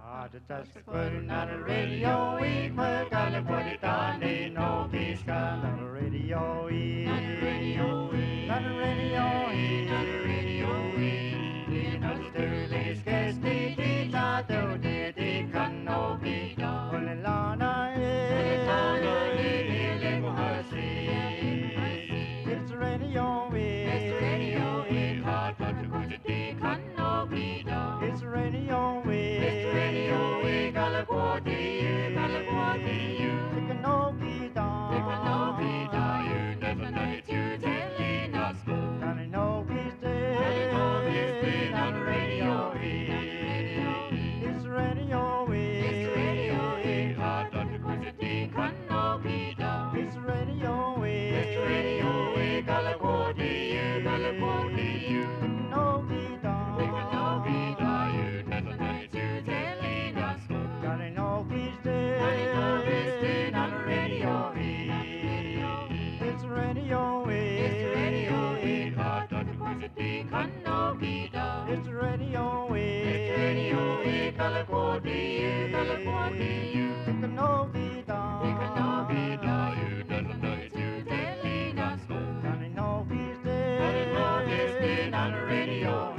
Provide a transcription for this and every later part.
Not a radio, we put on the put it on the no peace not a radio, not a radio, not a radio, not a radio, not a sterling case, the tato, the can no be done. Only Lana, it's radio, it's radio, hard but to put it, the can no be done. It's radio, it's radio, California, take a no guitar, you never know it, you telling us more. Down in no day, on radio, it's radio, hard not to put it, the can no be done. It's radio, California, no guitar, you never know it, you telling us more. Down in no day, on radio, it's radio, hard not to put it, the can no be done. It's radio, California, take a no guitar, you never know it, you telling us more. Down in no day, on radio,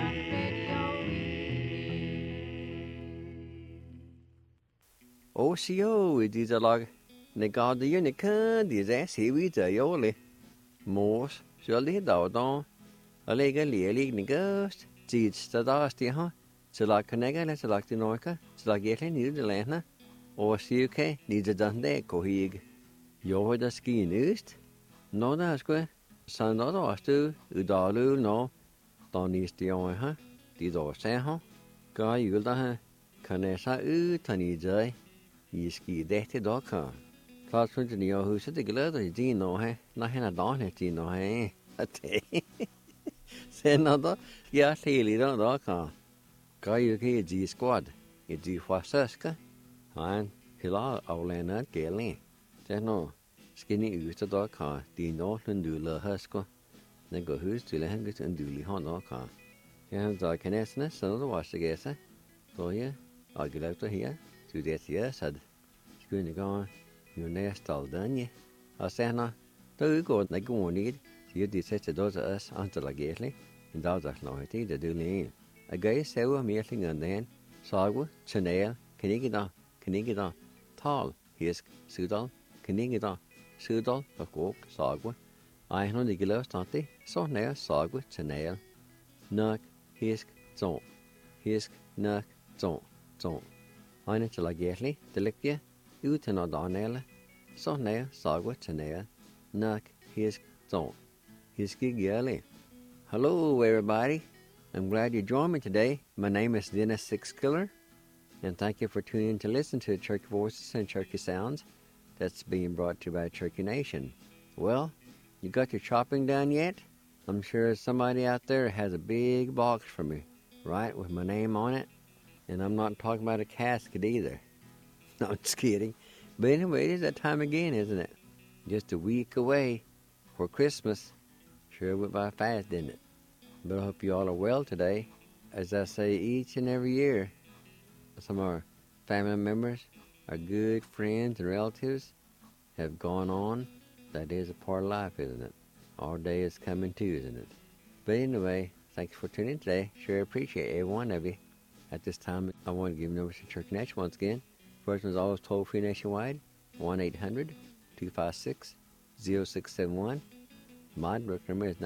OCO is a log. The god the unicum, the ass here with a yoli. Morse, surely down. A leg a leg ghost. Teach the dusty, huh? So like a nega, let's like the Norca, so like getting new the lana. Or CUK needs a done day, cohig. You're the ski news? No, that's good. Son of us too, Udalu, no. Don't need the oil, huh? These are say, huh? Guy, you'll die. Can I say, Tony J? You ski that dog car. Class 20 who said the glad is Dino, eh? Nothing at all, Dino, eh? Say another, yeah, clearly don't dog car. Guy, you get G squad. It's G for Suska. And Hilla, Aulana, Galen. Say no. Skinny used the dog car, Dino, and do la husko. Then go who's to language and do li hon dog car. Yeah, the canessness, another wash the guess, eh? So, yeah, I'll get out to here. To that year said, "Schoon gone, your nest all done ye." I said, "No, do you go like go need? You did such a dose of us until I get it, and those are not the do lean. A guy several meeting and then, Sagu, Chanel, Canigida, Tall, Hisk, Sudal, Canigida, Sudal, a cook, Sagu. I know the gillow stunty, so near Sagu, Chanel, Nuck, Hisk, Nuck, Zon. Eine til a gerli, delikje, uten a danele, so nea, sagwa, tenea, nak, hisk, zon. Hiski gerli. Hello, everybody. I'm glad you joined me today. My name is Dennis Sixkiller, and thank you for tuning in to listen to Cherokee Voices and Cherokee Sounds that's being brought to you by Cherokee Nation. Well, you got your shopping done yet? I'm sure somebody out there has a big box for me, right, with my name on it. And I'm not talking about a casket either. No, I'm just kidding. But anyway, it is that time again, isn't it? Just a week away for Christmas. Sure went by fast, didn't it? But I hope you all are well today. As I say each and every year, some of our family members, our good friends and relatives have gone on. That is a part of life, isn't it? Our day is coming too, isn't it? But anyway, thanks for tuning in today. Sure appreciate every one of you. At this time, I want to give numbers to Cherokee Nation once again. First one is always toll-free nationwide, 1-800-256-0671. My direct number is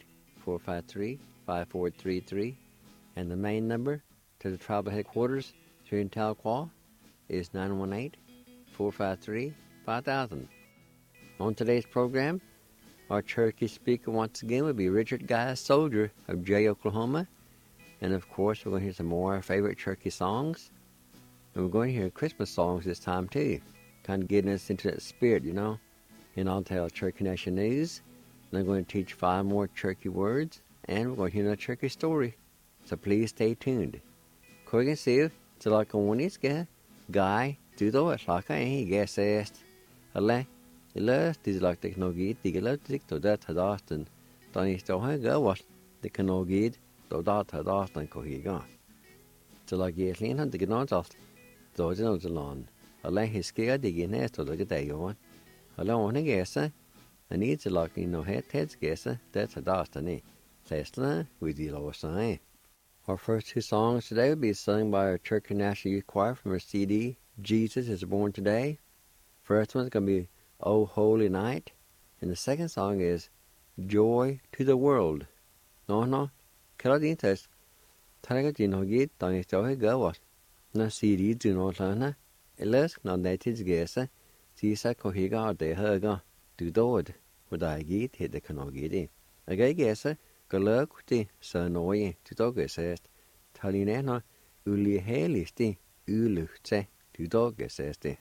918-453-5433. And the main number to the tribal headquarters here in Tahlequah is 918-453-5000. On today's program, our Cherokee speaker once again will be Richard Guy Soldier of Jay, Oklahoma. And of course, we're going to hear some more of our favorite Cherokee songs. And we're going to hear Christmas songs this time too. Kind of getting us into that spirit, you know. And I'll tell Cherokee Nation news. And I'm going to teach 5 more Cherokee words. And we're going to hear another Cherokee story. So please stay tuned. Corgan Siv, it's like a one-iska guy, to the west, like I guess asked. Ale, the last is like the Knogit, the Galactic to that had Austin. Don't you still hang go what the Knogit? So that had often go he gone. Til å gi slin han det nå alt. Då det nå til land. Alla hisker det gi ned til det deg jo. Alla one gese. I need to lock in no head gese. That's a destiny. Tesla with the lower sign. Our first two songs today will be sung by our Church and National Youth Choir from our CD, Jesus is Born Today. First one's going to be Oh Holy Night. And the second song is Joy to the World. No. Kala din test. Taraga din hogit, dan is joy gawas. Na CD do not learn. Elas na natives gesa. Sisa kohiga de herga. Du dod. Would I get hit the canogidi. A gay gesa. Galøgti sønøye til doggesest. Talinena uli helisti ulugte til doggesesti.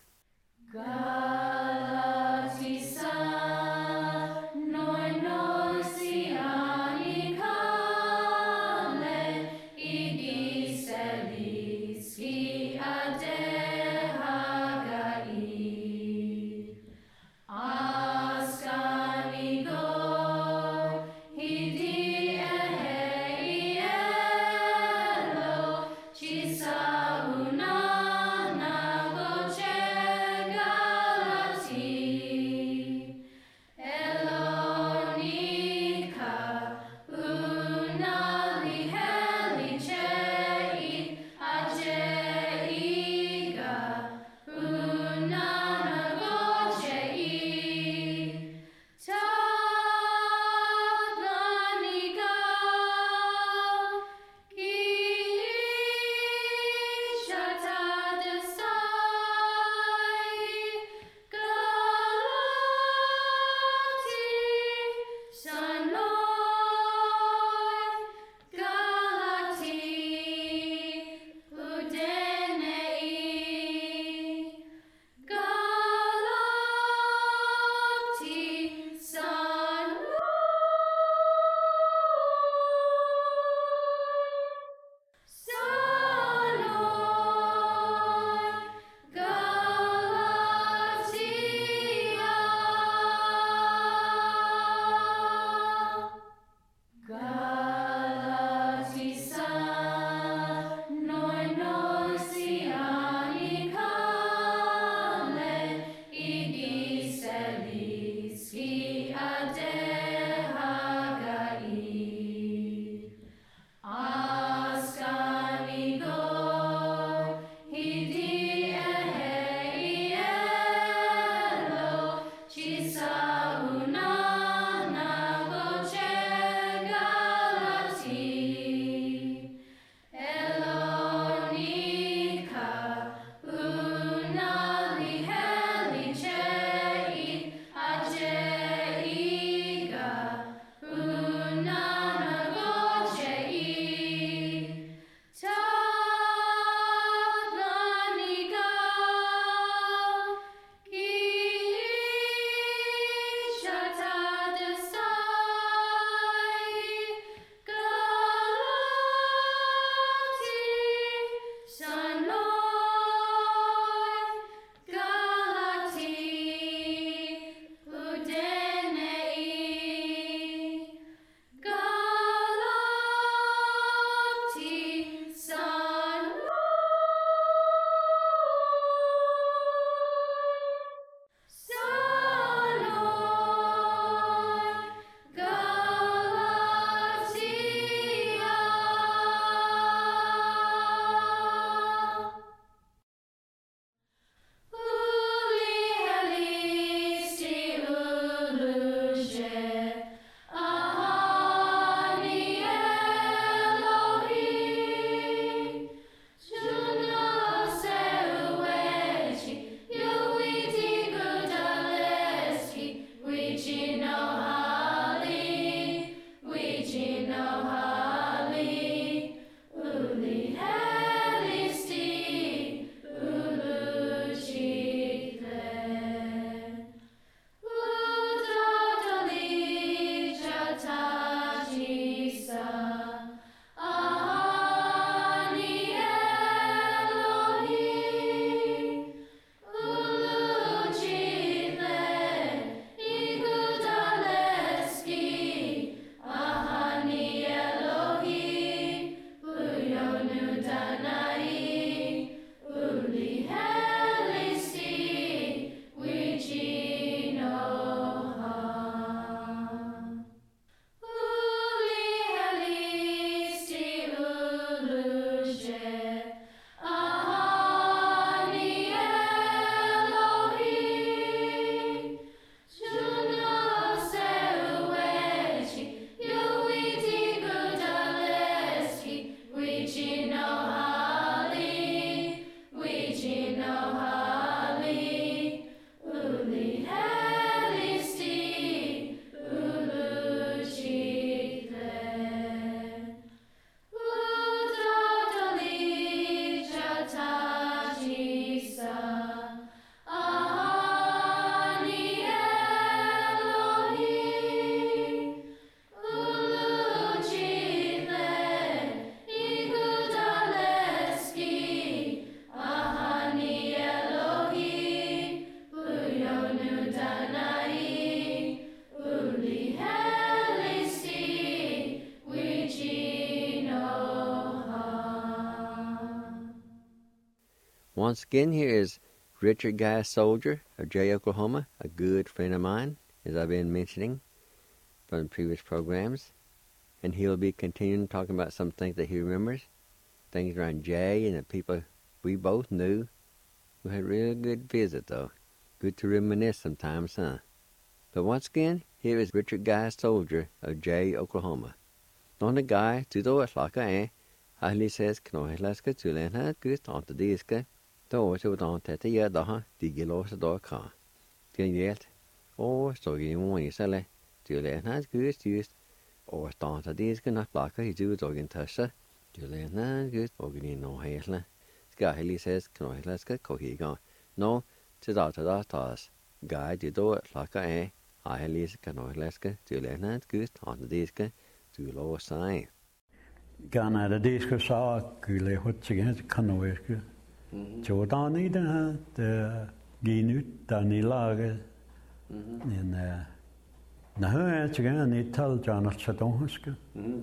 Once again, here is Richard Guy Soldier of Jay, Oklahoma, a good friend of mine, as I've been mentioning from the previous programs. And he'll be continuing talking about some things that he remembers, things around Jay and the people we both knew. We had a real good visit, though. Good to reminisce sometimes, huh? But once again, here is Richard Guy Soldier of Jay, Oklahoma. On the guy, to the west like I am, Ahli says, Knohilaska to Lena, good on the disca, the also on Tatia Daha, Digilos the car. Till yet, or so you want you sell it, to Lena, good used, or start the disca, not like he do dog in Tusha, to Lena, good, or you know, Hasla. Skyly says, Knohilaska, Kohiga. No, to the toss. Guy, to do it like I am. Ahli Knohilaska, to Lena, good on the disca, to low sign. Gana the disco saw Gule Hutching, Canoe. Jordani, the Ginut, Danilaga, and now again, it told John of Chadonska.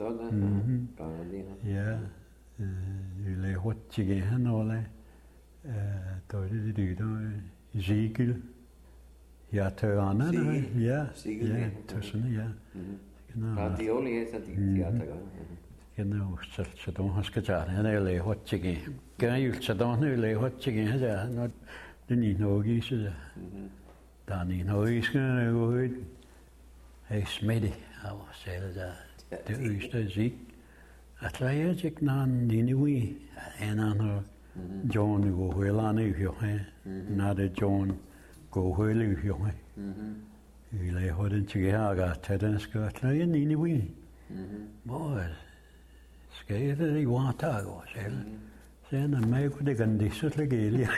Yeah, you lay Hutching, and all that. Ezekiel, yeah, Terana, yeah, Tussana, yeah. The only is that the Chadon has got an early hot chicken. Can you Chadon early hot chicken? Has not the need no geese? Danny no he's going to go ahead. Hey, Smitty, I was saying that the Easter Zeke. I try a chick nan anyway, and on her John go well on if you not a John go well if you you lay hot in Chicago, Ted and Scott, try an anyway. Boy. Scared that he want to go, saying, I may put a condition like Elia.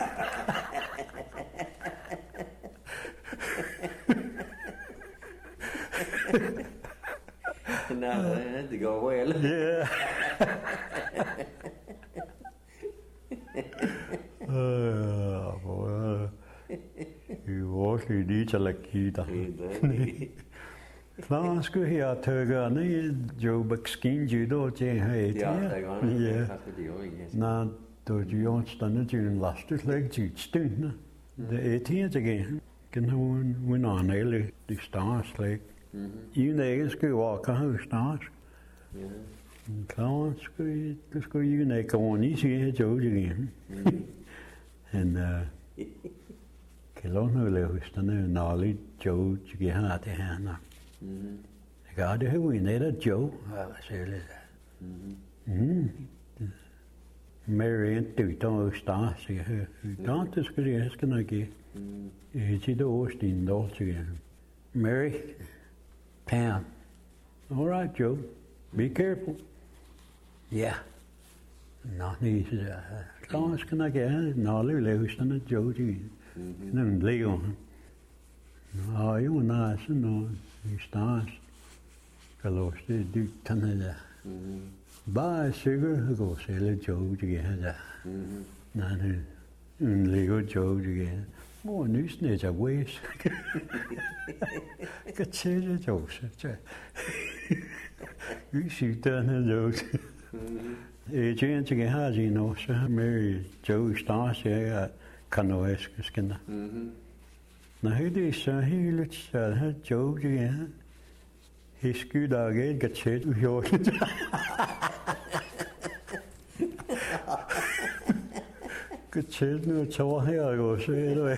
Now I had to go well. Yeah. Oh, boy. You walk in each like you. Class go here, Turgan, Joe Buckskin, Judo, Jay, yeah. Now, do you understand it? Last it like Jitstone. The 18th again. Can win on early the stars like you niggas go walk out stars. Class go you neck on easy Joe again. And Kilon Lewis, the knowledge Joe to get out the hand. God, who we need a Joe, I say that. Mary and two stars, who don't this good as can I get? It's the Austin Dolce again. Mary, Pam. All right, Joe, be careful. Yeah. Not easy. Class can I get? No, Lewis and a Joe again. And Leon. Oh, you nice, no. Stars. Kalau saya di tanah dah. Bah, sugar aku sela jauh juga dah. Nanti, lego jauh juga. Oh, nus ni je wes. Kecil je jauh saja. Isi tanah jauh. Jangan juga haji no sah Mary jauh stars ya kanoes kena. Nah, ini sahih lucah jauh juga. Hisku dage gachet ujo. Gachet no chawa ya go se do.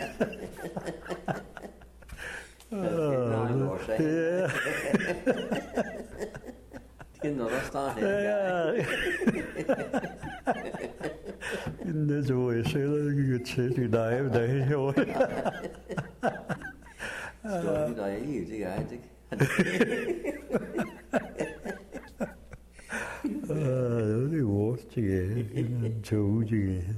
Yeah. No, that's not it. Inne så är det ju gachet i dag det är ju. Så det är ju det är det. Det är vårt igen. Tog igen.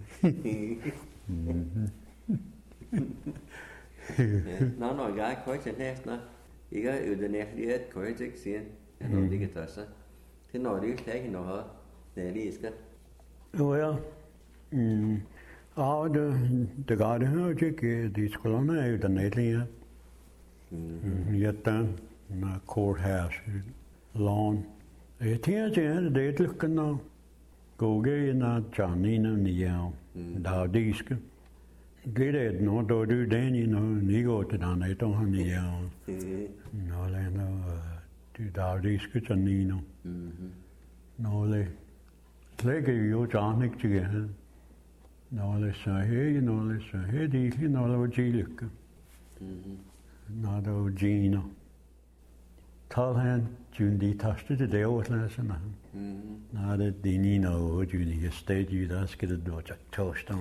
Nó nói gái khói trên hết nó. Ý cái ở den nästa det khói till sen. Nó ligger tassa. Thế nói đi thế nó hả? Det đi ska. Ja. Ja, det går det hör tycker de skolorna är ju den nedliga. Jätten courthouse lawn. Det är det luckan då. skoge na Janina niao da diske. Det er når du den i noget nigo til den et år niao. Nå lænder du da diske Janina. Nå læ. Lægge jo Janik til det. Nå læ så her det nå læ var gilykke. Nå da Gina. Tal han jundi taste det der årsløserne. Nå det dine nå jundi sted der skal det då toast.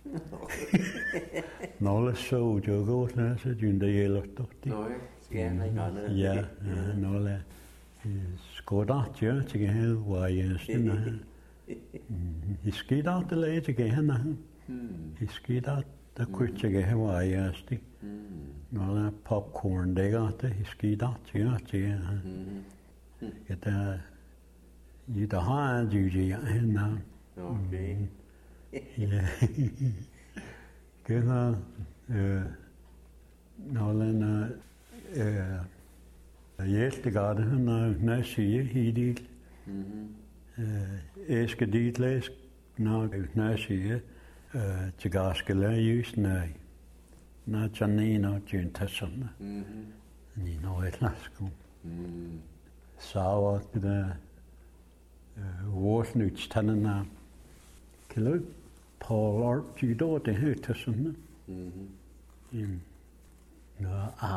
Nå læ så jo godt læse jundi eller det. Nå ja, ja, nå læ. Skodat jo til hel var jeg stille. Iskidat læ til hende. Iskidat der kunne til var jeg stille. Nå læ popcorn det gatte iskidat jo til. Det der har judy hende. Okay. Ja. Genau. Nå læ Hjeltegade hun sige hidil. Eske dit læs når sige til gaskele just nej. Når Janina Jintasson. Ni når et lasko. Sawa det Warsnuts tannena. Kilo Paul Art judo det høtasson. Nå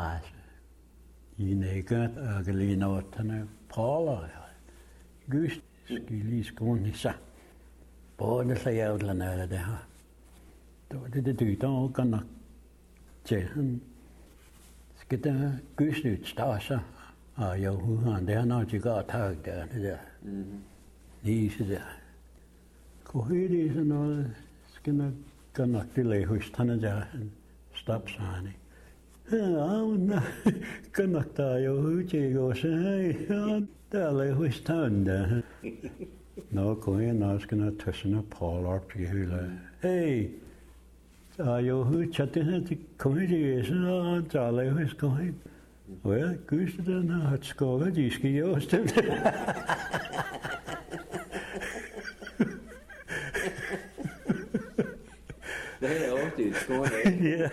I negat agelina åtane Paula. Gust skilis konisa. Både så jävla nära det här. Då det dyta och kan tjän. Ska det gust utstasa. Jag han det han har ju gått tag där det där. Ni så där. Kohir det så nå ska det kan till hus tanna där. Stop sign. Ja, kannattaa jo hytiä, se täällä ei huisi täynnä. No, kun en äsken tässä Paularppi hyllä. Hei, tää jo hytiä, kun hytiä, se täällä ei huisi kohin. Ja, kysytään, että skoga diski jostain. Det er ofte et skål. Ja.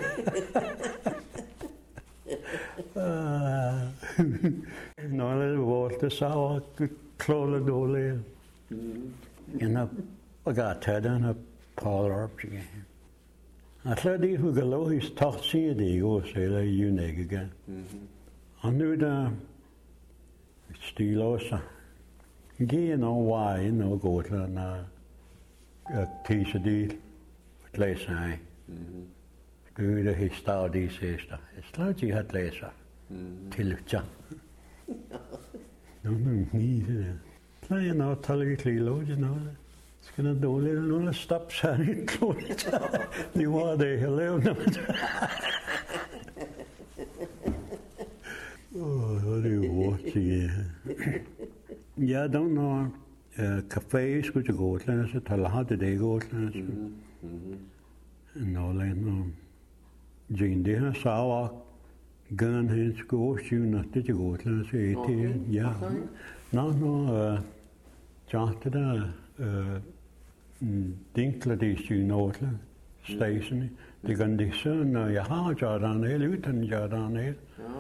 Nå, det var det så klart dårligt. Jeg har taget den her Paularppi igen. Jeg tror, det er logisk taget sig det i går, så er det jo ikke. Og nu der stiler også. Giver nogle veje, noget godt, når jeg tiser det, læser jeg. Gud, det står de sidste. Jeg slår de har læser. Til lytter. Nå, men lige det. Så jeg når taler ikke lige lov til noget. Skal der dårligt nogen at stoppe sig lidt klogt. Det var det, jeg lavede noget. Det er jo hurtigt. Jeg don't know. Café skulle til Gotland, så taler det i Gotland. Norrland. Jane, det her sager gerne hen skulle syvende til Gotland, så er det, ja. Nå, tjarte der dinkler det syvende Gotland, station. Det kan det så, når jeg har gjort eller uden gjort det.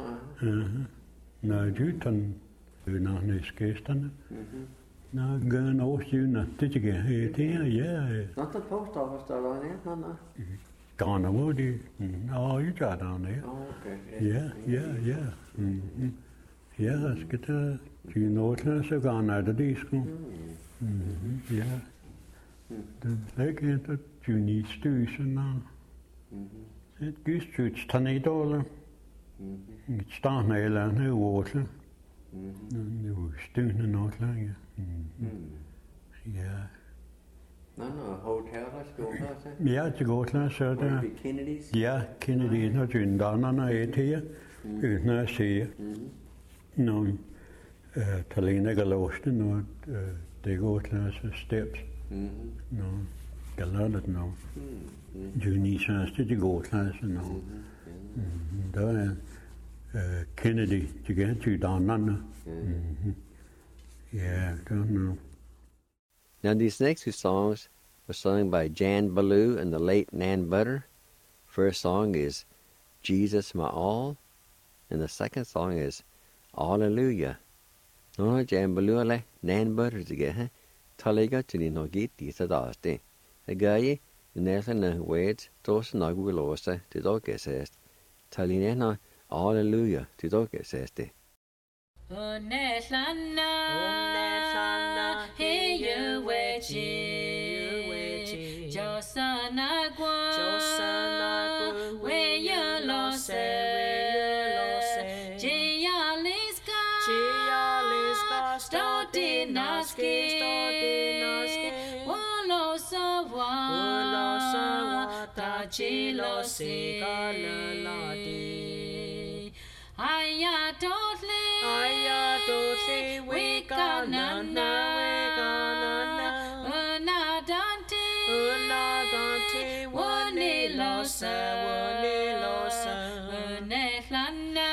Når uden, når det skæsterne. Når gerne over syvende til det ja. Nå, der påstår, der var det, nå. Gone over det. You got down there. Okay. Yeah. Ja, skal der de nåtler så gone out of det sko. Ja. Det lægger der juni støsen og et gystsødt tornado. Et startende eller andet årsel. Det var stønende nåtler, ja. Ja. Nå, hoteller skal også. Ja, til Gotland, så er der. Kennedys? Ja, Kennedys, når dyndanerne er her, uden at se. Når talene ikke låste, når det Gotland, så steps. Når galadet, når Dynisen til Gotland, så når. Der er Kennedy, til gengæld dyndanerne. Ja, der er noget. Now, these next two songs were sung by Jan Ballou and the late Nan Butter. First song is Jesus My All, and the second song is Alleluia. Nó Jan Ballou là Nan Butter together. Thaliga to the Nogit, these are the day. A guy, the Nathan Wades, those Nagulosa, the dog says. Talinena, Alleluia, the dog says. Unehlana, hey you wechi, Josana gwa, we you lost, Gialiska, Stodinaski, Wolosawa, Tachilosi, Ayatotli, we gonna Unadante, Wanilosa, Unehlana,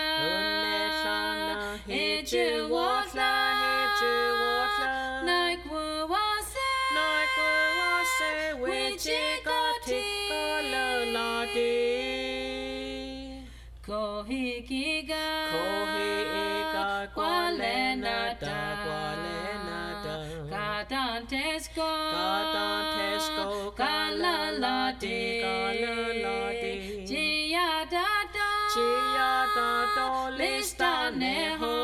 Hijuwatla, Nakwase, Wichikati, Lalati, Kohikiga, Qualenata, Cadantesco, Calalati, Giadato, Listaneho,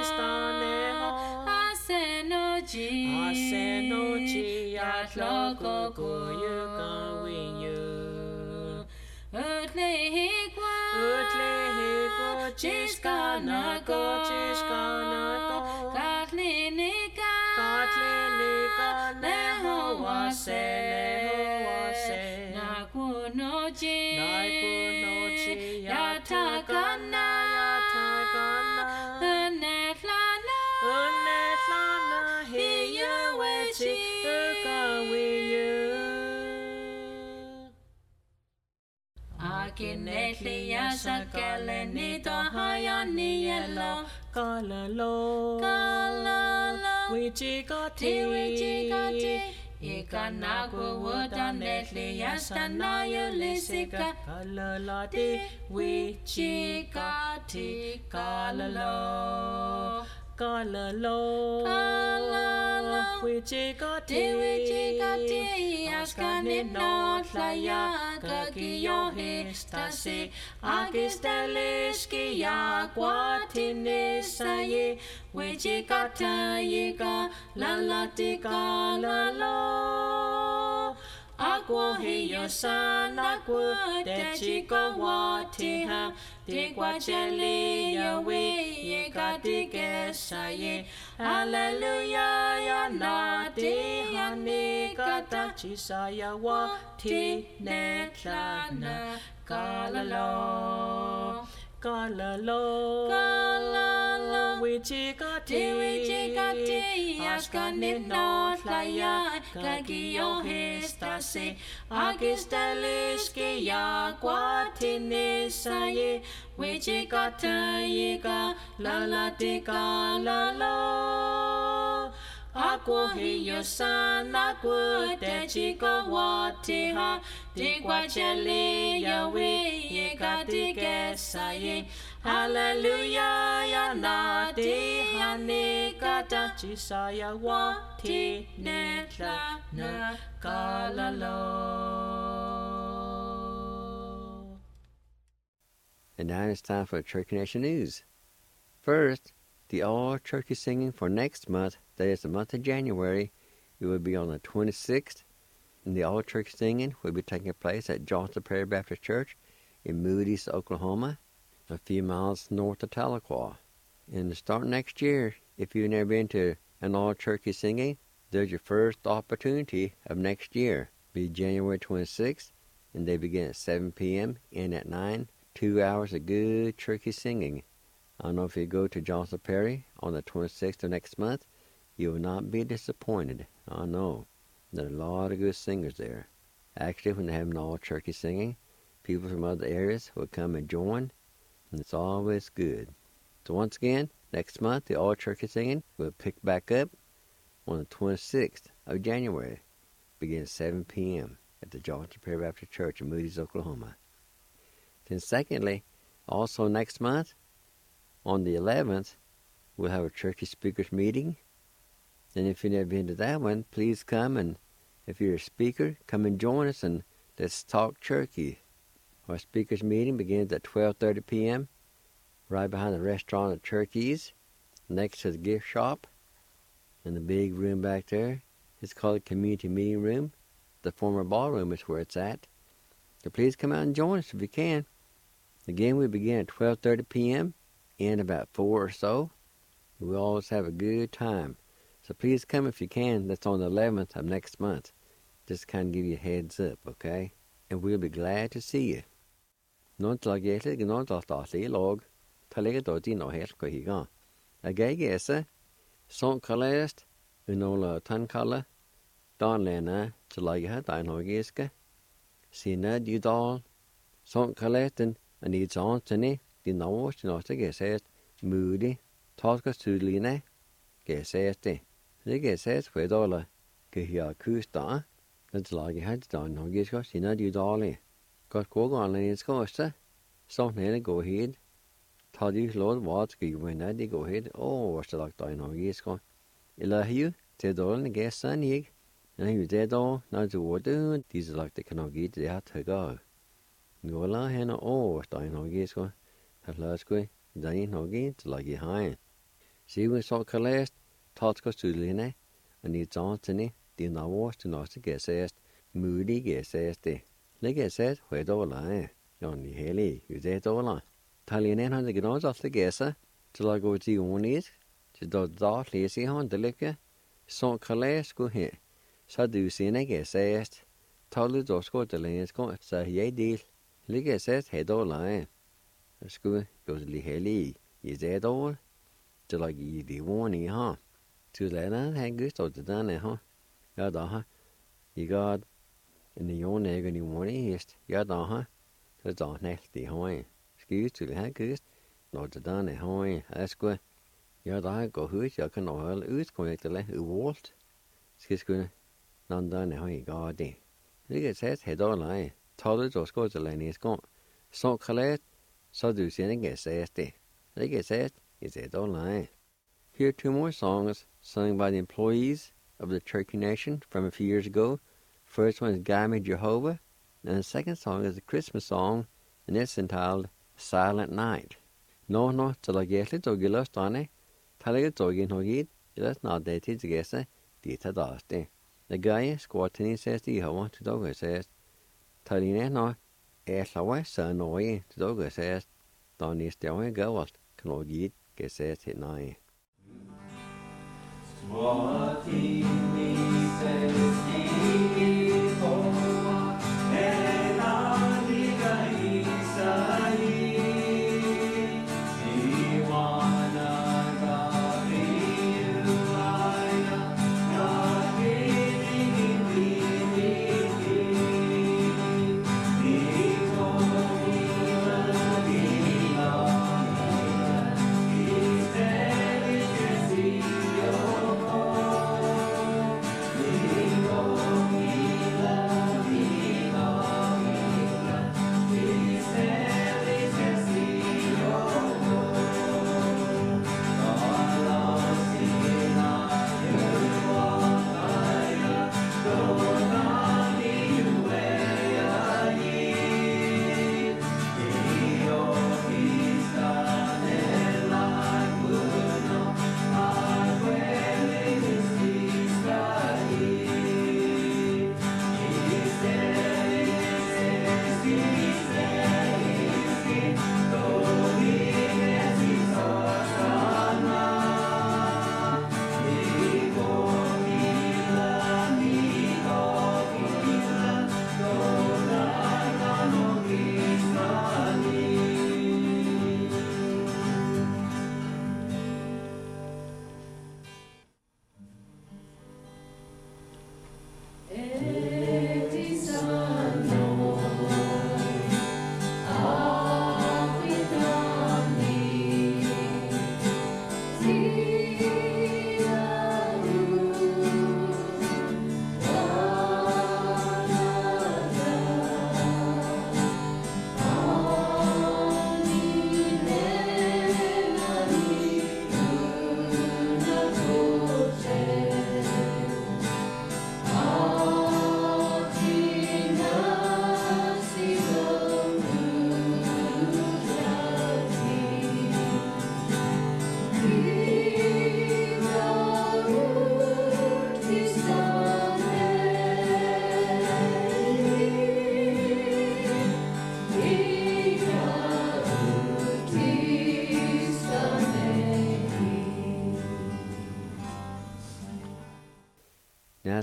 Asenoji, Atloko, Kuyuka, Winyu, Utlehikwa, Chiskanako, Katlinika, Nehowase, Nakunoji, Yatakana, Unetlana, Hiya Wechi, Ukawiyu. Akinetli Yasakalenido Hayani Yellow, Kalalo, Wichikati, Ikanaku Wudanetli Yasanaya Lisika, Kalalati, Wichikati, Kalalo, Wichikati, Askanino Tlaya, Kakiyo Histasi, Akisteliski Yakwatinisaye, Wichikata Yika, Lalatika Lalo. Aqua Hiyosan, Aqua Dechiko Watiha, Digwacheli Yawi, Yekatikesaye, Hallelujah, Yanati, Hanikata, Chisaya Wati, Netlana, Kalalo. Wichikati, Askanino Tlaya, Kakiyo Histasi, Akisteliski Yakwatinisaye, Wichikata Yika, Lalatika Lalo. Aqua Hiyosan, Aqua Dechiko Watiha, Digwacheli Yawi, Yekatikesaye, Hallelujah, Yanati, Hanikata, Chisaya Wati, Netlana, Kalalo. And now it's time for Turkey Nation News. First, the all-turkey singing for next month, that is the month of January, it will be on the 26th, and the all-turkey singing will be taking place at Johnson Prairie Baptist Church in Moody's, Oklahoma, a few miles north of Tahlequah. And to start next year, if you've never been to an all-turkey singing, there's your first opportunity of next year. It'll be January 26th, and they begin at 7 p.m. and at 9, 2 hours of good turkey singing. I don't know if you go to Johnson Prairie on the 26th of next month, you will not be disappointed. I know. There are a lot of good singers there. Actually, when they have an all-turkey singing, people from other areas will come and join, and it's always good. So once again, next month, the all-turkey singing will pick back up on the 26th of January, beginning at 7 p.m. at the Johnson Prairie Baptist Church in Moody's, Oklahoma. Then secondly, also next month, on the 11th, we'll have a church speakers meeting. And if you've never been to that one, please come, and if you're a speaker, come and join us and let's talk turkey. Our speakers meeting begins at 12:30 p.m. right behind the restaurant at Turkey's, next to the gift shop. In the big room back there, it's called the community meeting room. The former ballroom is where it's at. So please come out and join us if you can. Again, we begin at 12:30 p.m. end about 4 or so. We always have a good time. So please come if you can. That's on the 11th of next month. Just kind of give you a heads up, okay? And we'll be glad to see you. Non tlagete gnon tali log. Talega dodi no helt ko higa. Agagesa son kalest unola tankala don lena tlaga dinogiska. Sina didal son kalesten and it's on tani di no geset moody taska studline gesete. Det geset fedola ke hia kusta. Det lager had dinogiska sina didali. Got go on in its costa. So nene go ahead. Tadi lord what go when I go ahead. Oh, what's the like dinogiska. Ilahiu te dolne gesan yig. And you dead all not to water. These are like the cannot get they have to go. Gola hena oh dinogiska. Halasque, dinogi to like high. See we saw calest. Tatska studline. And it's on tani. The nawas to not to get moody geseste. Ligger said, where do I? Johnny Haley, you dead all. Talien had the gnoz off the guesser, till I go to the owners, to the dot lazy on the liquor. Son calais go here. So do see a guessest. Tolly dosco the lanes go, so ye deal. Ligger says, head all I. The school goes Lee Haley, you dead all. Till I give the warning, huh? To let that hang good or the done, huh? Yada, you got. In the yon egg and you want east, yada, the don't next the hoy. Excuse to the haggis, not the done a hoy, that's good. Yada go who's ya can oil, who's going to let who walt. Skis good, none done a hoy, gardy. Look at says head all I. Told or scores the lane is gone. So collect, so do see and get says the. Look at says, is head all I. Here 2 more songs sung by the employees of the Cherokee Nation from a few years ago. First one is God Made Jehovah, and the second song is a Christmas song, and it's entitled Silent Night. No, talagetli togilos tane, talaget togin hogid, ilas not dated together, dita daste. The guy squatting says to Jehovah to Doga says, Taline no, lawa sa noye to Doga says, Donis dewe gawalt, can ogid, get says hit nine. Squatting me says,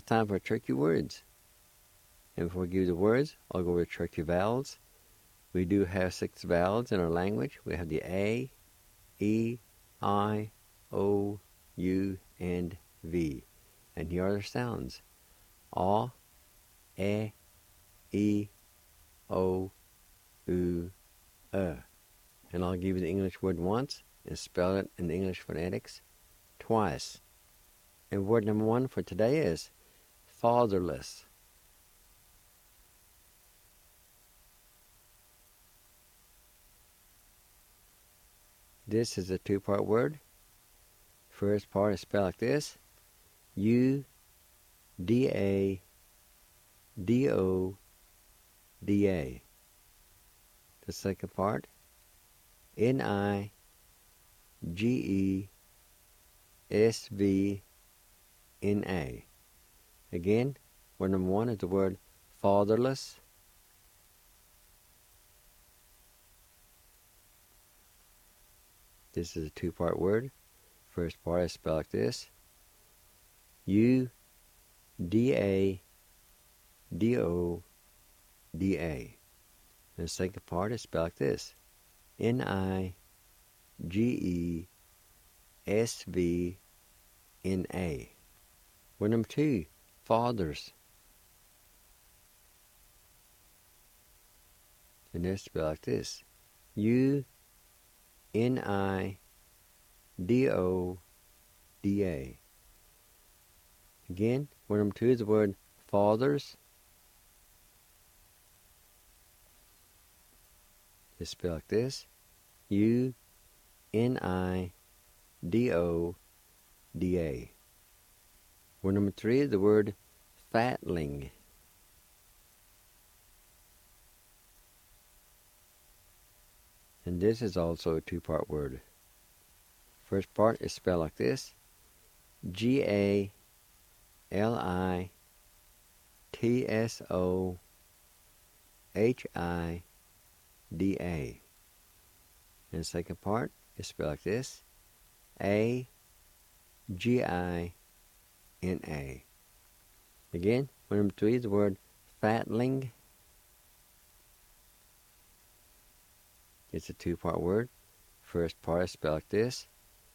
it's time for tricky words. And before we give you the words, I'll go over the tricky vowels. We do have 6 vowels in our language. We have the A, E, I, O, U, and V. And here are their sounds. A, E, O, U, And I'll give you the English word once and spell it in the English phonetics twice. And word number 1 for today is fatherless. This is a 2-part word. First part is spelled like this: U-D-A-D-O-D-A. The second part, N-I-G-E-S-V-N-A. Again, word number 1 is the word fatherless. This is a 2-part word. First part is spelled like this: U-D-A-D-O-D-A. And the second part is spelled like this: N-I-G-E-S-V-N-A. Word number 2, fathers. And it's spelled like this: U-N-I-D-O-D-A. Again, word number 2 is the word fathers. It's spelled like this: U-N-I-D-O-D-A. Word number 3 is the word fatling. And this is also a 2-part word. First part is spelled like this: G-A-L-I-T-S-O-H-I-D-A. And the second part is spelled like this: A-G-I-N-A. Again, word number 3 is the word fatling. It's a 2-part word. First part is spelled like this: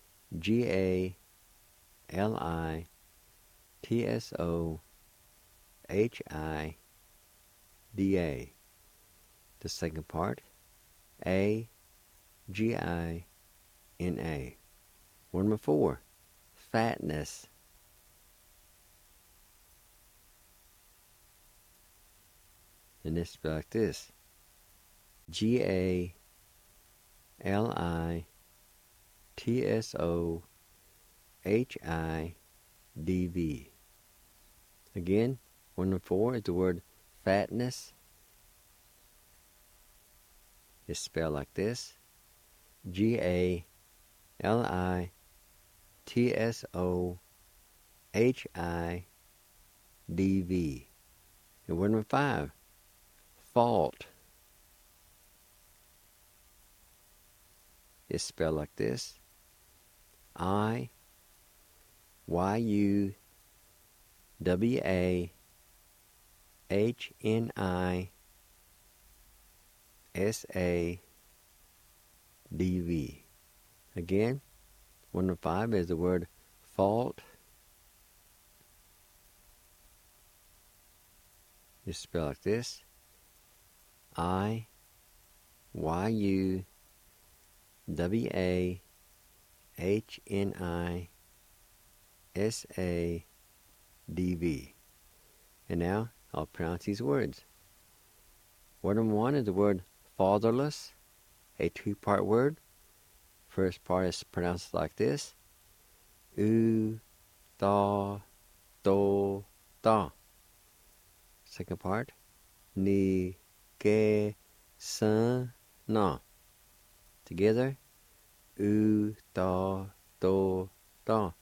G-A-L-I-T-S-O-H-I-D-A. The second part, A-G-I-N-A. Word number 4, fatness. And it's spelled like this: G-A-L-I-T-S-O-H-I-D-V. Again, word number 4 is the word fatness. It's spelled like this: G-A-L-I-T-S-O-H-I-D-V. And word number 5, fault. It's spelled like this: I-Y-U-W-A-H-N-I-S-A-D-V. Again, word number 5 is the word fault. It's spelled like this: I-Y-U-W-A-H-N-I-S-A-D-V. And now I'll pronounce these words. Word number 1 is the word fatherless, a 2-part word. First part is pronounced like this: U-ta-to-ta. Second part, ni-ke-san-na. Together, U-ta-to-ta,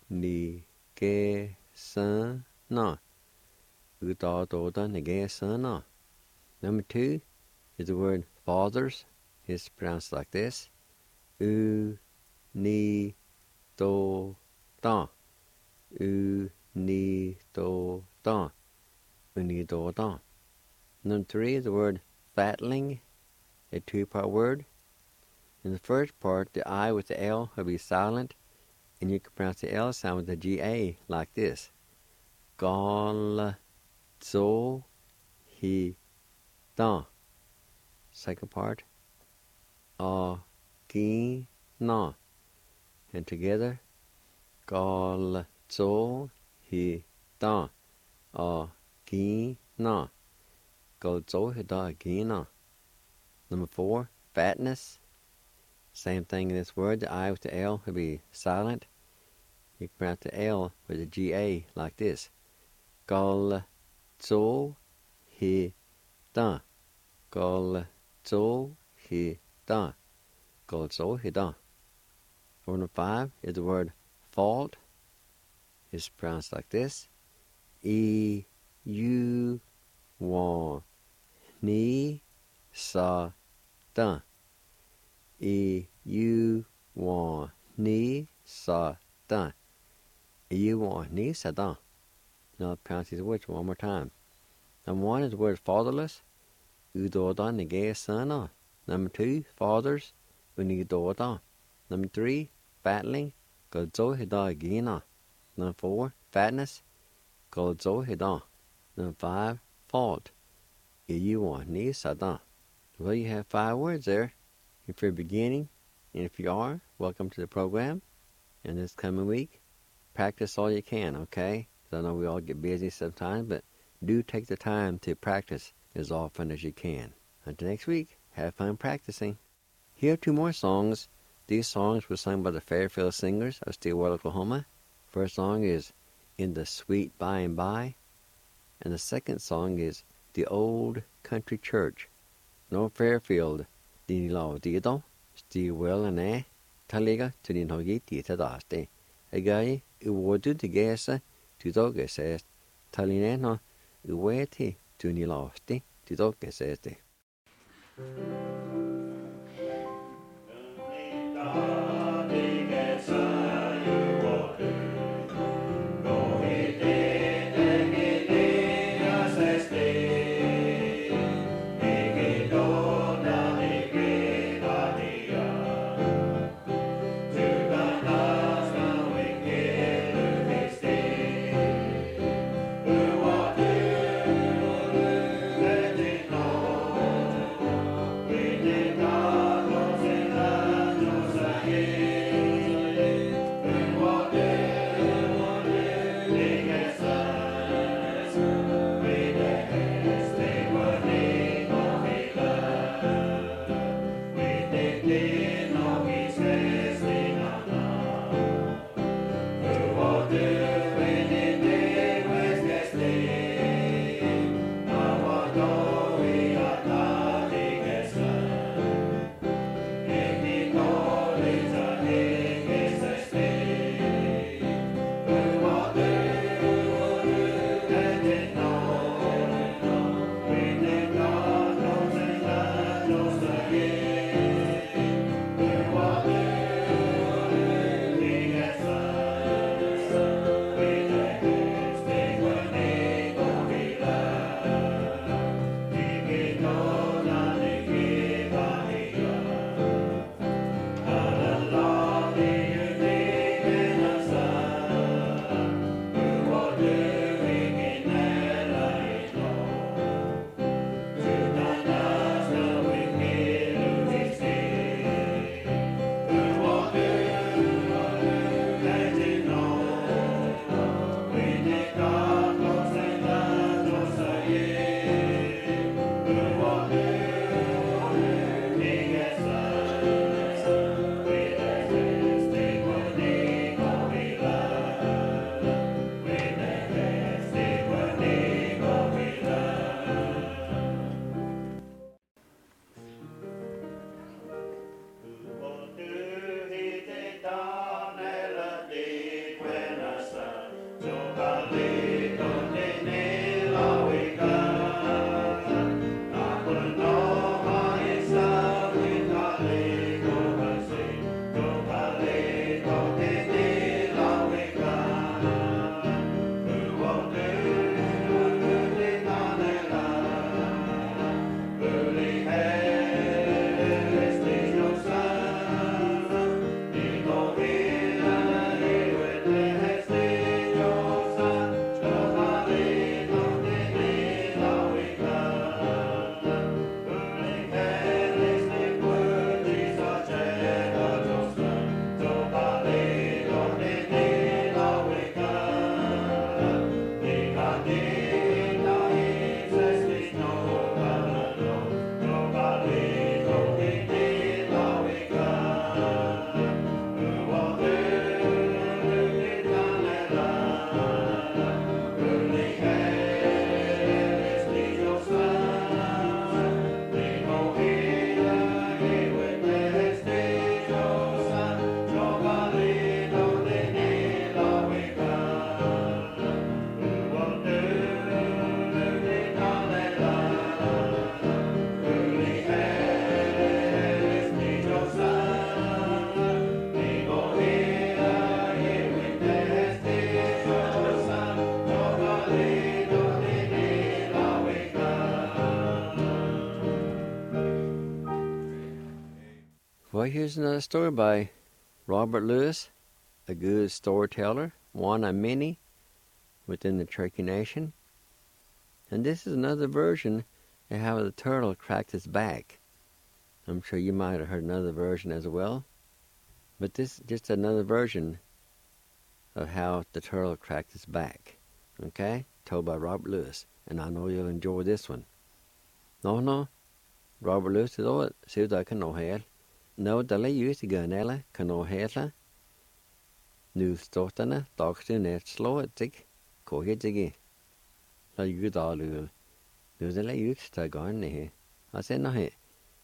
ni-ke-san-na. U-ta-to-ta, ni-ke-san-na. Number 2 is the word fathers. It's pronounced like this: U-ni-to-ta. ni, do, da. Uni, do, da. Number 3 is the word fatling, a 2-part word. In the first part, the I with the L will be silent, and you can pronounce the L sound with the GA like this. Gal, zo, hi, da. Second part, gi, na. And together, gal, zo, hi, da. Gi, na. Gal, zo, hi, da, gi, na. Number 4, fatness. Same thing in this word. The I with the L will be silent. You can pronounce the L with the GA like this. Gal, zo, hi, da. Gal, zo, hi, da. Gal, zo, hi, da. Number 5 is the word fault. It's pronounced like this. I, u, wa, ni, sa, da. I, u, wa, ni, sa, da. I, u, wa, ni, sa, da. Now I'll pronounce these words one more time. Number 1 is the word fatherless. U, do, da, ni, ge, sa, na. Number 2, fathers. U, ni, do, da. Number 3, fatling. Go, zo, hi, da, gi, na. Number 4, fatness. Go, zo, hi, da. Number 5, fault. I, u, wa, ni, sa, da. Well, you have 5 words there. If you're beginning, and if you are, welcome to the program. And this coming week, practice all you can, okay? I know we all get busy sometimes, but do take the time to practice as often as you can. Until next week, have fun practicing. Here are 2 more songs. These songs were sung by the Fairfield Singers of Stillwater, Oklahoma. First song is In the Sweet By and By, and the second song is The Old Country Church. No Fairfield, Dini Lao Dido, Stillwell and I, Taliga to the Nogi Tita Daste. A guy who would do the gasa to dog says, Talineno, Uweti to Nilosti, to dog says. Well, here's another story by Robert Lewis, a good storyteller, one of many within the Cherokee Nation. And this is another version of how the turtle cracked its back. I'm sure you might have heard another version as well. But this is just another version of how the turtle cracked its back. Okay? Told by Robert Lewis. And I know you'll enjoy this one. No. Robert Lewis said, oh, see what I can know here. No, the lay used to go in Ella, can know here. Nu ståttene, dagstun er slået, kohetsig. La Gud alul. Nu det lay used to go in here. I said, no, he.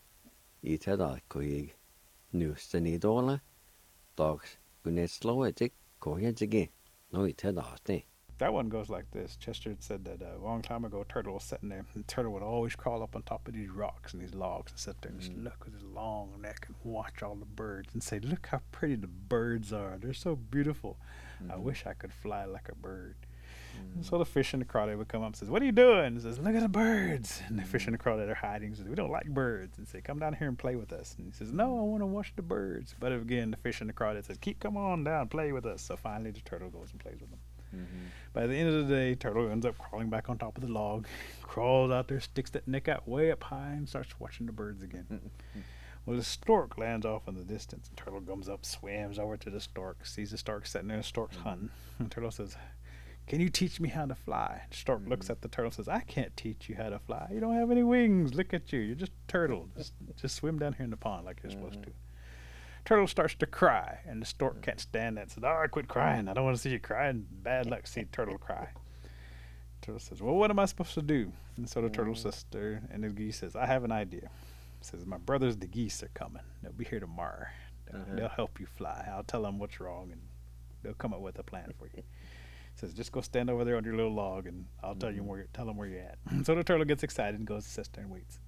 I said, I kohig. Nu steni dola, dogs, gunet slået, kohetsig. No, he said, I. That one goes like this. Chester said that a long time ago, a turtle was sitting there. And the turtle would always crawl up on top of these rocks and these logs and sit there and just look with his long neck and watch all the birds and say, look how pretty the birds are. They're so beautiful. I wish I could fly like a bird. And so the fish and the crawdad would come up and says, what are you doing? He says, look at the birds. And the fish and the crawdad are hiding. He says, we don't like birds. And say, come down here and play with us. And he says, no, I want to watch the birds. But again, the fish and the crawdad says, come on down, play with us. So finally the turtle goes and plays with them. By the end of the day, turtle ends up crawling back on top of the log, crawls out there, sticks that neck out way up high, and starts watching the birds again. Well, the stork lands off in the distance. Turtle comes up, swims over to the stork, sees the stork sitting there, and the stork's hunting. And turtle says, can you teach me how to fly? The stork looks at the turtle and says, I can't teach you how to fly. You don't have any wings. Look at you. You're just a turtle. Just swim down here in the pond like you're supposed to. Turtle starts to cry, and the stork can't stand that and says, quit crying. I don't want to see you crying. Bad luck to see turtle cry. Turtle says, well, what am I supposed to do? And so the turtle sister and the geese says, I have an idea. Says, my brothers the geese are coming. They'll be here tomorrow. They'll help you fly. I'll tell them what's wrong, and they'll come up with a plan for you. Says, just go stand over there on your little log, and I'll tell them where you're at. So the turtle gets excited and goes to sit there and waits.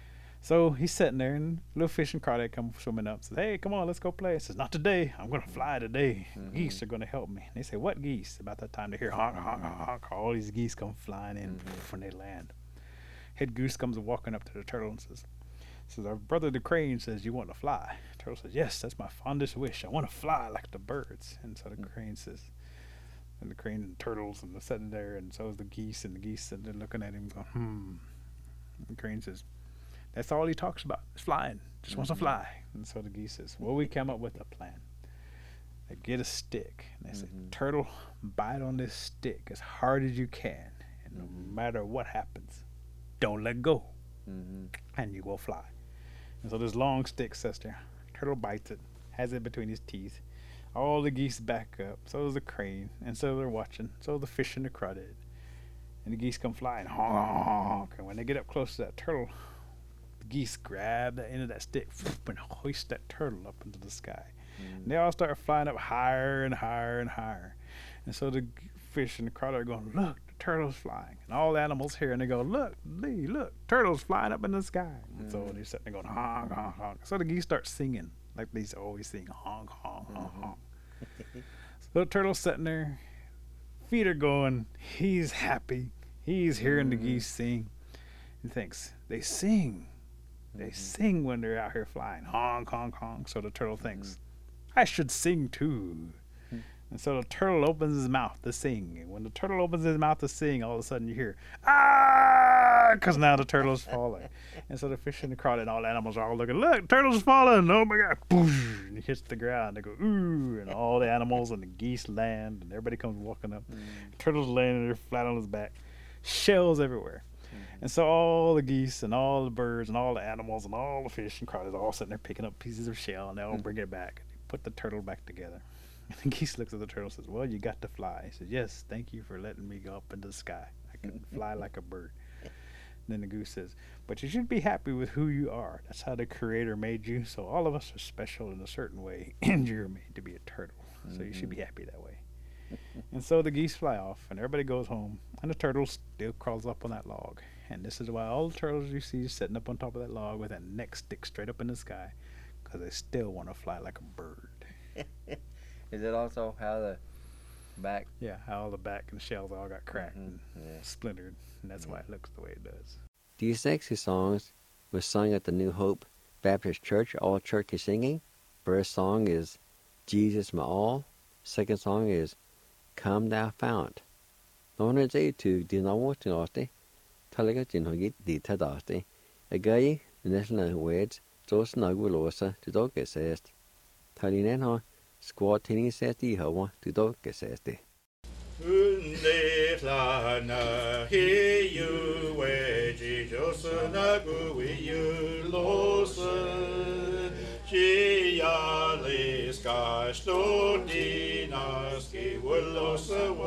So he's sitting there, and little fish and crawdad come swimming up. Says, hey, come on, let's go play. He says, not today. I'm going to fly today. Geese are going to help me. And they say, what geese? About that time they hear honk, honk, honk, honk. All these geese come flying in when they land. Head goose comes walking up to the turtle and says, our brother the crane says, you want to fly? Turtle says, yes, that's my fondest wish. I want to fly like the birds. And so the crane says, and the crane and turtles, and they're sitting there, and so is the geese, and the geese sitting there looking at him going, And the crane says, that's all he talks about, is flying. Just wants to fly. And so the geese says, well, we come up with a plan. They get a stick, and they say, turtle, bite on this stick as hard as you can. And no matter what happens, don't let go. And you will fly. And so this long stick sits there. Turtle bites it, has it between his teeth. All the geese back up. So does the crane. And so they're watching. So the fish and the crawdad. And the geese come flying. Honk. And when they get up close to that turtle, geese grab the end of that stick and hoist that turtle up into the sky. And they all start flying up higher and higher and higher. And so the fish and the crawdad are going, look, the turtle's flying. And all the animals hear, and they go, look, Lee, look, turtle's flying up in the sky. And so they're sitting there going, honk, honk, honk. So the geese start singing like they always sing, honk, honk, honk, honk. So the turtle's sitting there, feet are going, he's happy. He's hearing the geese sing. He thinks, they sing. They sing when they're out here flying. Honk, honk, honk. So the turtle thinks, I should sing too. And so the turtle opens his mouth to sing. And when the turtle opens his mouth to sing, all of a sudden you hear, ah, because now the turtle's falling. And so the fish and the crawdad and all the animals are all looking, look, turtle's falling. Oh my God. Boosh, and he hits the ground. They go, ooh. And all the animals and the geese land. And everybody comes walking up. Turtle's laying there flat on his back. Shells everywhere. And so all the geese and all the birds and all the animals and all the fish and crawdads are all sitting there picking up pieces of shell, and they all bring it back. They put the turtle back together. And the geese looks at the turtle and says, well, you got to fly. He says, yes, thank you for letting me go up into the sky. I can fly like a bird. And then the goose says, but you should be happy with who you are. That's how the Creator made you. So all of us are special in a certain way, and you're made to be a turtle. So you should be happy that way. And so the geese fly off, and everybody goes home, and the turtle still crawls up on that log. And this is why all the turtles you see sitting up on top of that log with that neck stick straight up in the sky, because they still want to fly like a bird. Is it also how the back? Yeah, how all the back and the shells all got cracked and splintered, and that's why it looks the way it does. These sexy songs were sung at the New Hope Baptist Church, all church is singing. First song is Jesus My All. Second song is Come Thou Fount. Nona jay to dinawo tinote. Talaga jinhogi dita date. Agayi, national words, dos nagulosa to dog assessed. Talinenho, squad tinny set the hawa to dog assessed. Undetlana he you we Jesus nagu we you los Chialis castodinas que vuelos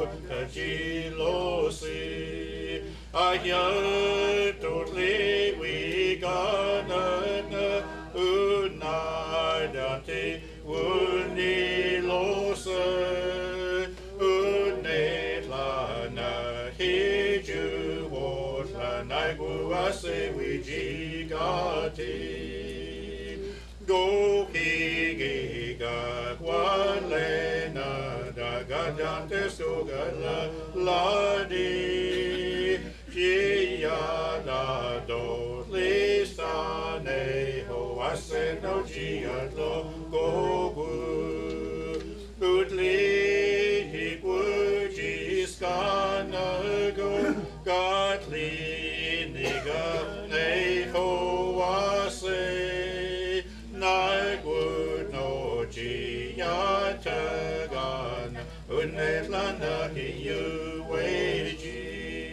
cachilosi Aya totally we gana unadate unilos Naiguase wijigati go higiga kwalena dagadante sugala ladi Chiada do listane ho aseno giadlo gogu Udli higujiskana go Godly Neho wase Nagwood no Giatagan Unetlana you wage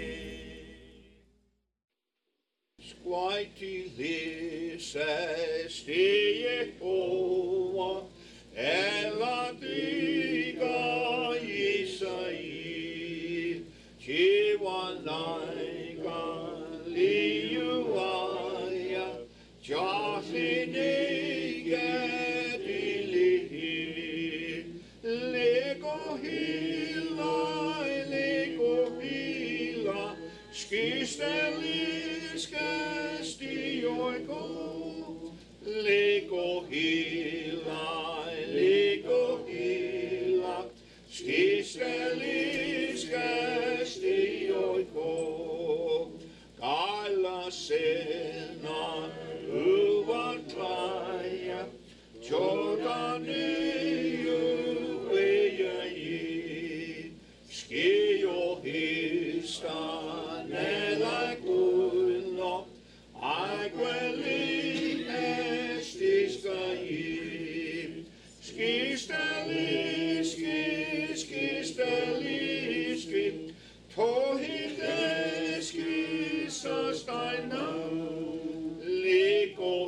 Squite this estie oa Ella diga Isai Chiwanaiga Liuaya Joshini Gedili Lego Hila Skistelis Castioico Lego Hila Skistelis Castioico Kala sena uvatlaya Jordani uveyayi Skio histanela kulno Agueli estis gayi Skisteliski Tohideski Sostaina Liko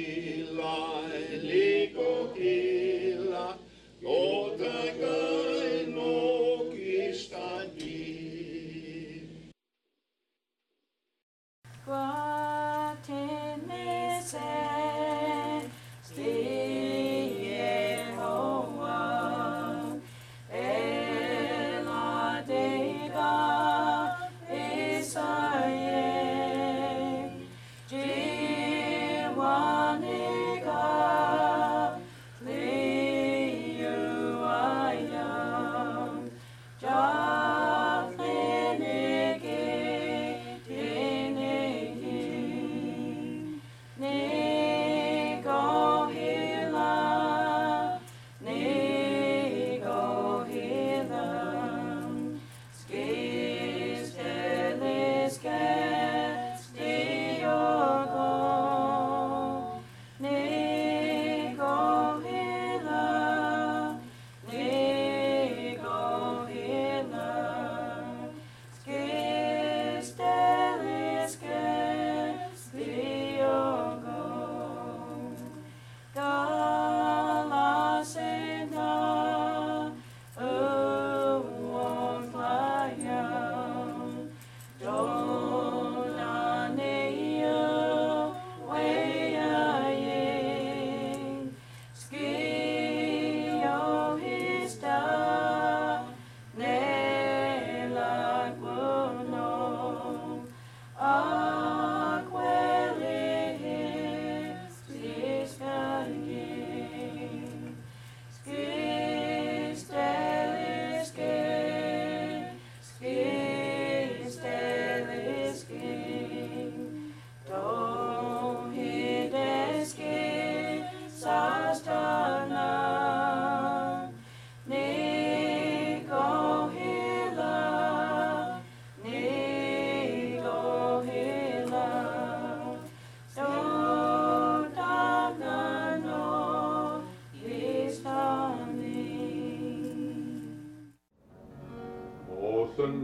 hila Yotagai no kistani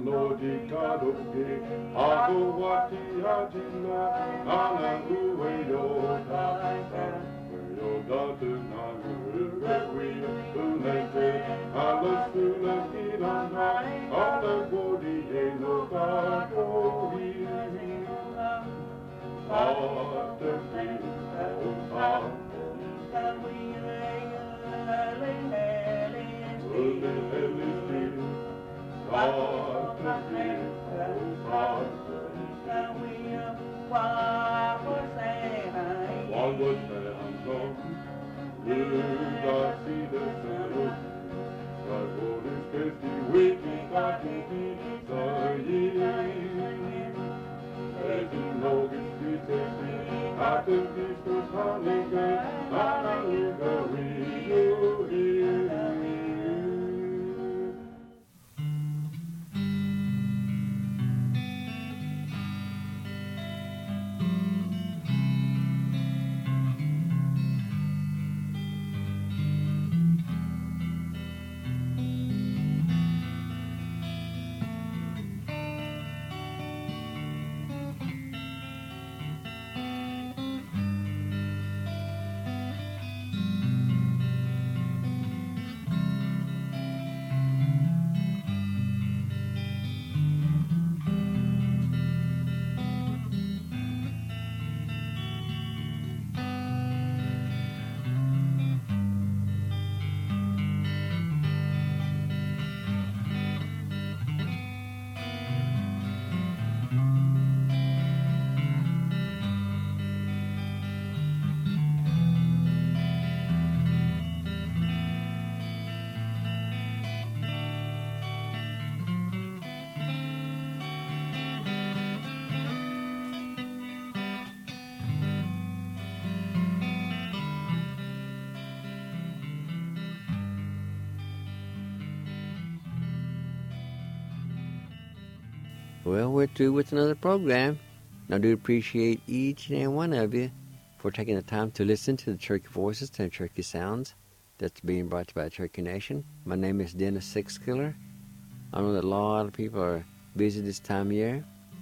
no di kado ge ago wati ajina ana uwe yo da yo da tu na we unete ala sula kinana ala godi e no ka ko hi God the Well, we're through with another program. I do appreciate each and every one of you for taking the time to listen to the Cherokee Voices and Cherokee Sounds that's being brought to you by Cherokee Nation. My name is Dennis Sixkiller. I know that a lot of people are busy this time of year,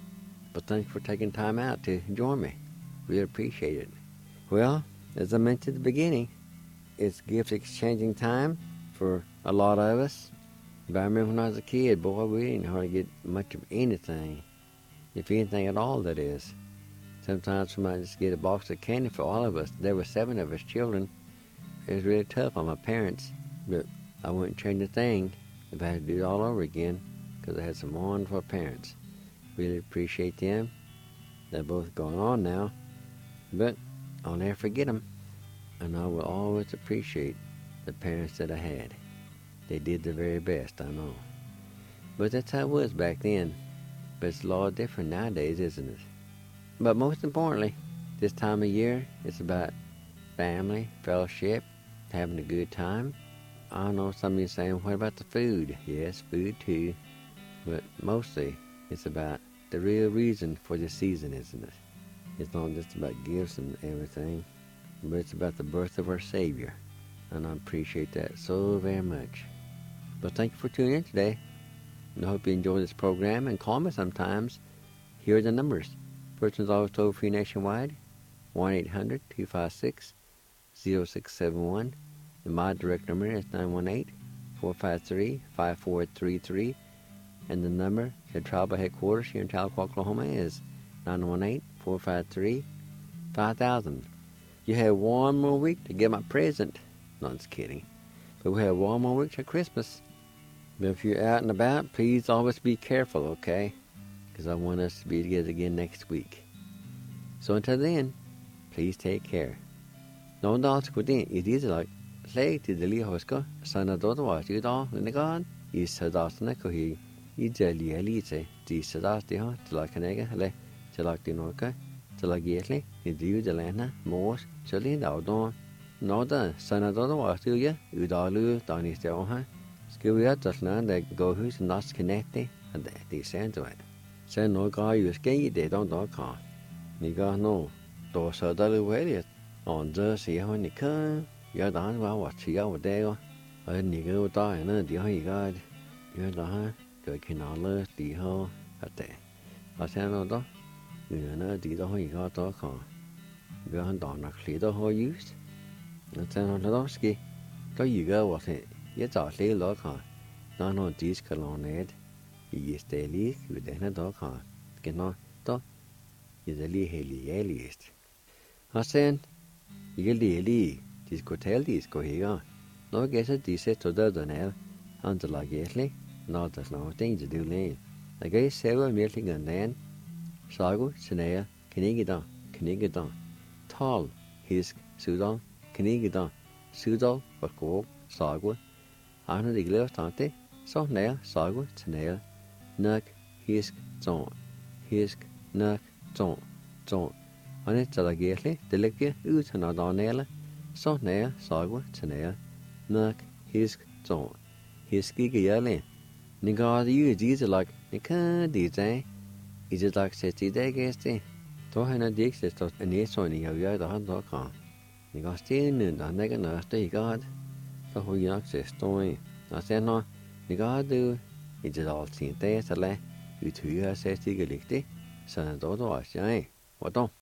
but thanks for taking time out to join me. Really appreciate it. Well, as I mentioned at the beginning, it's gift exchanging time for a lot of us. But I remember when I was a kid, boy, we didn't hardly get much of anything, if anything at all, that is. Sometimes we might just get a box of candy for all of us. There were 7 of us children. It was really tough on my parents, but I wouldn't change a thing if I had to do it all over again, because I had some wonderful parents. Really appreciate them. They're both gone on now, but I'll never forget them, and I will always appreciate the parents that I had. They did their very best, I know. But that's how it was back then. But it's a lot different nowadays, isn't it? But most importantly, this time of year, it's about family, fellowship, having a good time. I know some of you are saying, what about the food? Yes, food too. But mostly, it's about the real reason for the season, isn't it? It's not just about gifts and everything, but it's about the birth of our Savior. And I appreciate that so very much. But thank you for tuning in today. And I hope you enjoy this program and call me sometimes. Here are the numbers. First one's always toll free nationwide, 1-800-256-0671. And my direct number is 918-453-5433. And the number to tribal headquarters here in Tahlequah, Oklahoma is 918-453-5000. You have one more week to get my present. No, I'm just kidding. But we have one more week to Christmas. But if you're out and about, please always be careful, okay? Because I want us to be together again next week. So until then, please take care. No dance ko din idizalak play to the lihoska sana dodwa juda linagan is sadasna ko hi idali elite di sadasti ha tlakanega le tlakdinoka tlagietli idiu delana mos chalina odon no da sana dodwa tuya udalu daniste ha skewia tasna de go who's not connected and the send it. Say no guy you skate they don't ka. Niga no do sadalu wele on the see how ni ka ya dan wa wa chi ya de go. Ni go da na di ha ga ya da cái khi nào lỡ đi ho hạt tệ và xem nó đó người nó đi đó hơi có đó còn cái hắn đòn nặc lý đó hơi use nó xem nó đó ski có gì cái vật thì nhất早些咯看nó dis cái lo nét ý tế lý cái đấy nó đó看cái nó đó ý tế lý hay lý ấy lý họ xem cái lý disco tel disco higa nó cái sẽ đi sẽ cho đó nè anhจะlại cái lý nóจะnó tiếng gì điều này cái sẽ có miếng tiếng anh nè sao cái này cái đó tall his sudan cái đó sudan và cổ sao cái anh đi lấy thằng thế sao này sao cái này neck his neck chọn anhจะlại cái lý để lấy cái cho nó đó nè là sao này sao cái này neck his chọn his cái gì này你搞的有几只来，你看地在，一直到设计的个是，都还能第是到你说你要要到很多看，你搞些人到那个那对个，都会有些东，那些呢，你搞的一直到现在是嘞，有推个设计个力的，现在多少钱？我懂。